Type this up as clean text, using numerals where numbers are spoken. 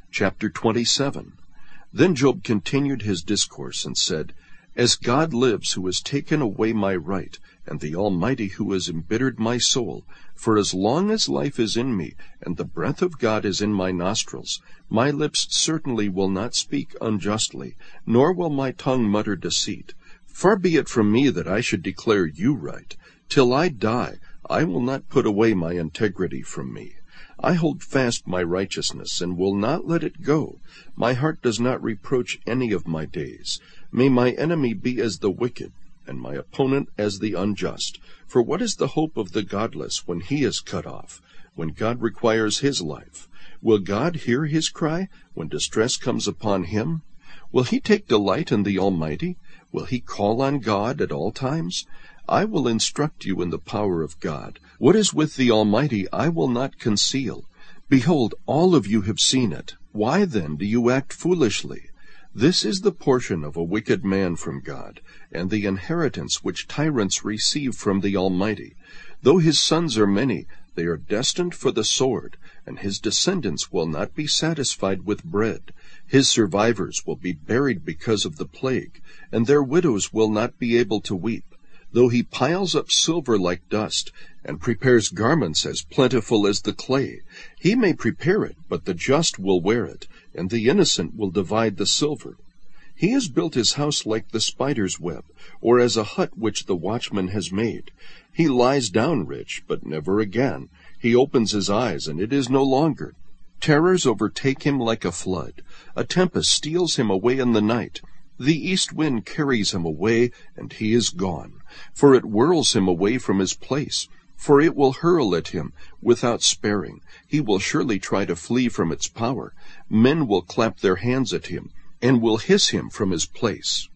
Chapter 27. Then Job continued his discourse and said, As God lives, who has taken away my right, and the Almighty who has embittered my soul, for as long as life is in me, and the breath of God is in my nostrils, my lips certainly will not speak unjustly, nor will my tongue mutter deceit. Far be it from me that I should declare you right. Till I die, I will not put away my integrity from me. I hold fast my righteousness, and will not let it go. My heart does not reproach any of my days. May my enemy be as the wicked, and my opponent as the unjust. For what is the hope of the godless when he is cut off, when God requires his life? Will God hear his cry when distress comes upon him? Will he take delight in the Almighty? Will he call on God at all times? I will instruct you in the power of God. What is with the Almighty I will not conceal. Behold, all of you have seen it. Why then do you act foolishly? This is the portion of a wicked man from God, and the inheritance which tyrants receive from the Almighty. Though his sons are many, they are destined for the sword, and his descendants will not be satisfied with bread. His survivors will be buried because of the plague, and their widows will not be able to weep. Though he piles up silver like dust, and prepares garments as plentiful as the clay, he may prepare it, but the just will wear it, and the innocent will divide the silver. He has built his house like the spider's web, or as a hut which the watchman has made. He lies down rich, but never again. He opens his eyes, and it is no longer. Terrors overtake him like a flood. A tempest steals him away in the night. The east wind carries him away, and he is gone. For it whirls him away from his place. For it will hurl at him without sparing. He will surely try to flee from its power. Men will clap their hands at him, and will hiss him from his place.